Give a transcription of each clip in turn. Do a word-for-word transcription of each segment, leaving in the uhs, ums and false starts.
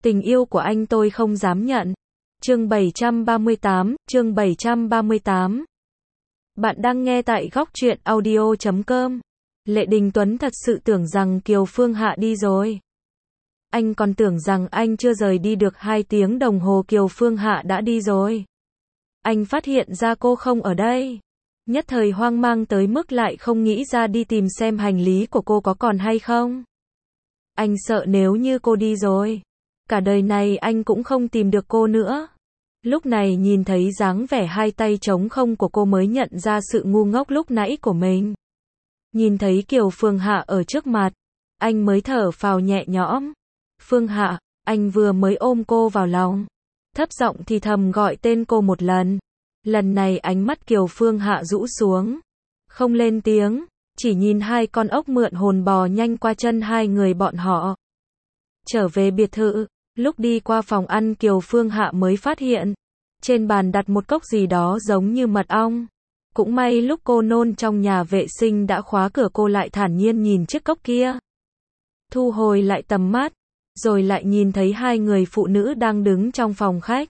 Tình yêu của anh tôi không dám nhận. Chương bảy trăm ba mươi tám, chương bảy trăm ba mươi tám. Bạn đang nghe tại góc truyện audio chấm com. Lệ Đình Tuấn thật sự tưởng rằng Kiều Phương Hạ đi rồi. Anh còn tưởng rằng anh chưa rời đi được hai tiếng đồng hồ Kiều Phương Hạ đã đi rồi. Anh phát hiện ra cô không ở đây. Nhất thời hoang mang tới mức lại không nghĩ ra đi tìm xem hành lý của cô có còn hay không. Anh sợ nếu như cô đi rồi, cả đời này anh cũng không tìm được cô nữa. Lúc này nhìn thấy dáng vẻ hai tay trống không của cô mới nhận ra sự ngu ngốc lúc nãy của mình. Nhìn thấy Kiều Phương Hạ ở trước mặt, anh mới thở phào nhẹ nhõm. Phương Hạ, anh vừa mới ôm cô vào lòng, thấp giọng thì thầm gọi tên cô một lần. Lần này ánh mắt Kiều Phương Hạ rũ xuống, không lên tiếng, chỉ nhìn hai con ốc mượn hồn bò nhanh qua chân hai người bọn họ. Trở về biệt thự, lúc đi qua phòng ăn Kiều Phương Hạ mới phát hiện, trên bàn đặt một cốc gì đó giống như mật ong. Cũng may lúc cô nôn trong nhà vệ sinh đã khóa cửa, cô lại thản nhiên nhìn chiếc cốc kia. Thu hồi lại tầm mắt, rồi lại nhìn thấy hai người phụ nữ đang đứng trong phòng khách.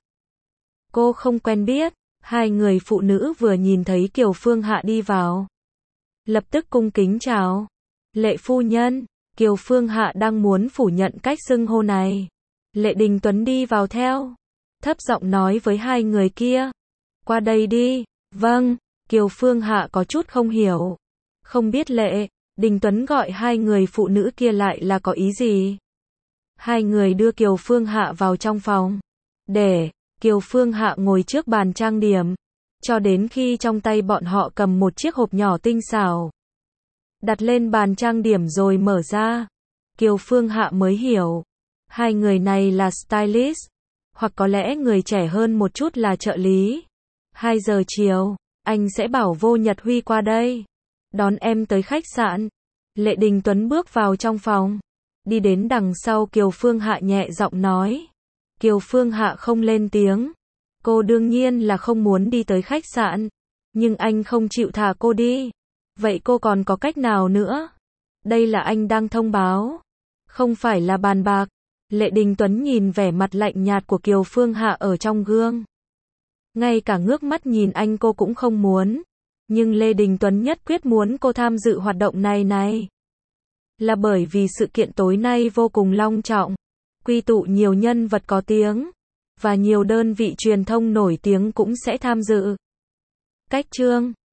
Cô không quen biết, hai người phụ nữ vừa nhìn thấy Kiều Phương Hạ đi vào, lập tức cung kính chào. Lệ phu nhân. Kiều Phương Hạ đang muốn phủ nhận cách xưng hô này. Lệ Đình Tuấn đi vào theo, thấp giọng nói với hai người kia. Qua đây đi. Vâng. Kiều Phương Hạ có chút không hiểu. Không biết Lệ Đình Tuấn gọi hai người phụ nữ kia lại là có ý gì. Hai người đưa Kiều Phương Hạ vào trong phòng, để Kiều Phương Hạ ngồi trước bàn trang điểm, cho đến khi trong tay bọn họ cầm một chiếc hộp nhỏ tinh xảo, đặt lên bàn trang điểm rồi mở ra. Kiều Phương Hạ mới hiểu, hai người này là stylist, hoặc có lẽ người trẻ hơn một chút là trợ lý. Hai giờ chiều, anh sẽ bảo Vô Nhật Huy qua đây, đón em tới khách sạn. Lệ Đình Tuấn bước vào trong phòng, đi đến đằng sau Kiều Phương Hạ nhẹ giọng nói. Kiều Phương Hạ không lên tiếng. Cô đương nhiên là không muốn đi tới khách sạn, nhưng anh không chịu thả cô đi. Vậy cô còn có cách nào nữa? Đây là anh đang thông báo, không phải là bàn bạc. Lệ Đình Tuấn nhìn vẻ mặt lạnh nhạt của Kiều Phương Hạ ở trong gương. Ngay cả ngước mắt nhìn anh cô cũng không muốn. Nhưng Lê Đình Tuấn nhất quyết muốn cô tham dự hoạt động này này. Là bởi vì sự kiện tối nay vô cùng long trọng, quy tụ nhiều nhân vật có tiếng, và nhiều đơn vị truyền thông nổi tiếng cũng sẽ tham dự. Cách chương